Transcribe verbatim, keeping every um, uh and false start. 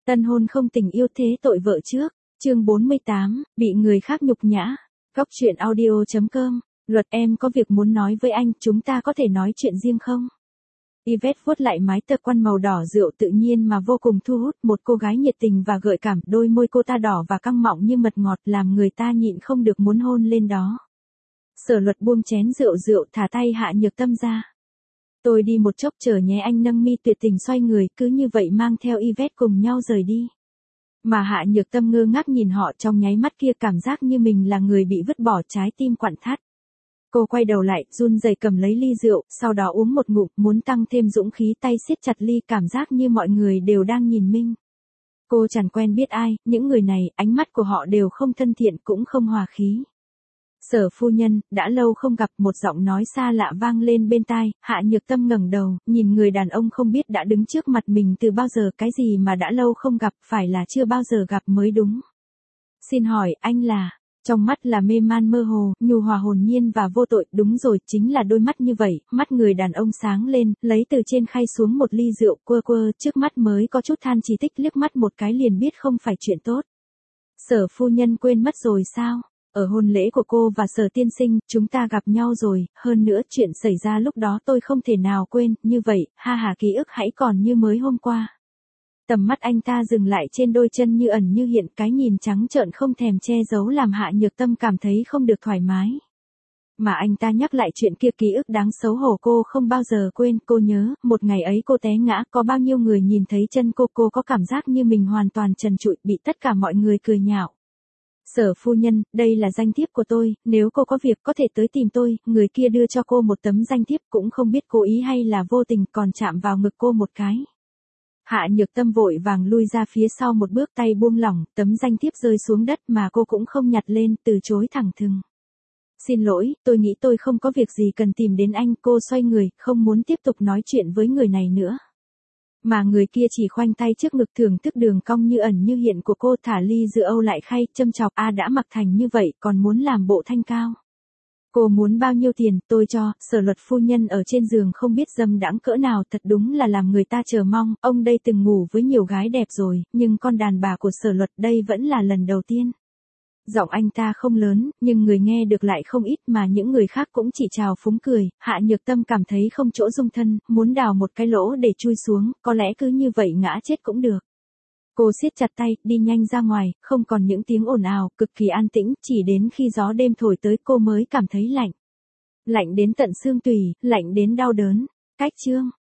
Tân hôn không tình yêu thế tội vợ trước, chương bốn mươi tám, bị người khác nhục nhã. Góc truyện audio chấm com, luật em có việc muốn nói với anh, chúng ta có thể nói chuyện riêng không? Yvette vuốt lại mái tơ quan màu đỏ rượu tự nhiên mà vô cùng thu hút, một cô gái nhiệt tình và gợi cảm, đôi môi cô ta đỏ và căng mọng như mật ngọt làm người ta nhịn không được muốn hôn lên đó. Sở Luật buông chén rượu rượu thả tay Hạ Nhược Tâm ra. Tôi đi một chốc chờ nhé, anh nâng mi tuyệt tình xoay người, cứ như vậy mang theo Yvette cùng nhau rời đi. Mà Hạ Nhược Tâm ngơ ngác nhìn họ, trong nháy mắt kia cảm giác như mình là người bị vứt bỏ, trái tim quặn thắt. Cô quay đầu lại, run rẩy cầm lấy ly rượu, sau đó uống một ngụm, muốn tăng thêm dũng khí, tay siết chặt ly, cảm giác như mọi người đều đang nhìn mình. Cô chẳng quen biết ai, những người này, ánh mắt của họ đều không thân thiện cũng không hòa khí. Sở phu nhân, đã lâu không gặp, một giọng nói xa lạ vang lên bên tai. Hạ Nhược Tâm ngẩng đầu, nhìn người đàn ông không biết đã đứng trước mặt mình từ bao giờ, cái gì mà đã lâu không gặp, phải là chưa bao giờ gặp mới đúng. Xin hỏi, anh là... Trong mắt là mê man mơ hồ, nhu hòa hồn nhiên và vô tội, đúng rồi, chính là đôi mắt như vậy. Mắt người đàn ông sáng lên, lấy từ trên khay xuống một ly rượu, quơ quơ, trước mắt mới có chút than chỉ tích, liếc mắt một cái liền biết không phải chuyện tốt. Sở phu nhân quên mất rồi sao? Ở hôn lễ của cô và Sở tiên sinh, chúng ta gặp nhau rồi, hơn nữa chuyện xảy ra lúc đó tôi không thể nào quên, như vậy, ha ha, ký ức hãy còn như mới hôm qua. Tầm mắt anh ta dừng lại trên đôi chân như ẩn như hiện, cái nhìn trắng trợn không thèm che giấu làm Hạ Nhược Tâm cảm thấy không được thoải mái. Mà anh ta nhắc lại chuyện kia, ký ức đáng xấu hổ cô không bao giờ quên, cô nhớ, một ngày ấy cô té ngã, có bao nhiêu người nhìn thấy chân cô, cô có cảm giác như mình hoàn toàn trần trụi, bị tất cả mọi người cười nhạo. Sở phu nhân, đây là danh thiếp của tôi, nếu cô có việc có thể tới tìm tôi. Người kia đưa cho cô một tấm danh thiếp, cũng không biết cố ý hay là vô tình, còn chạm vào ngực cô một cái. Hạ Nhược Tâm vội vàng lui ra phía sau một bước, tay buông lỏng, tấm danh thiếp rơi xuống đất mà cô cũng không nhặt lên, từ chối thẳng thừng. Xin lỗi, tôi nghĩ tôi không có việc gì cần tìm đến anh. Cô xoay người, không muốn tiếp tục nói chuyện với người này nữa. Mà người kia chỉ khoanh tay trước ngực thưởng thức đường cong như ẩn như hiện của cô, thả ly rượu lại khay, châm chọc, a đã mặc thành như vậy, còn muốn làm bộ thanh cao. Cô muốn bao nhiêu tiền, tôi cho. Sở Luật phu nhân ở trên giường không biết dâm đãng cỡ nào, thật đúng là làm người ta chờ mong. Ông đây từng ngủ với nhiều gái đẹp rồi, nhưng con đàn bà của Sở Luật đây vẫn là lần đầu tiên. Giọng anh ta không lớn, nhưng người nghe được lại không ít, mà những người khác cũng chỉ chào phúng cười. Hạ Nhược Tâm cảm thấy không chỗ dung thân, muốn đào một cái lỗ để chui xuống, có lẽ cứ như vậy ngã chết cũng được. Cô siết chặt tay, đi nhanh ra ngoài, không còn những tiếng ồn ào, cực kỳ an tĩnh, chỉ đến khi gió đêm thổi tới cô mới cảm thấy lạnh. Lạnh đến tận xương tủy, lạnh đến đau đớn. Cách chương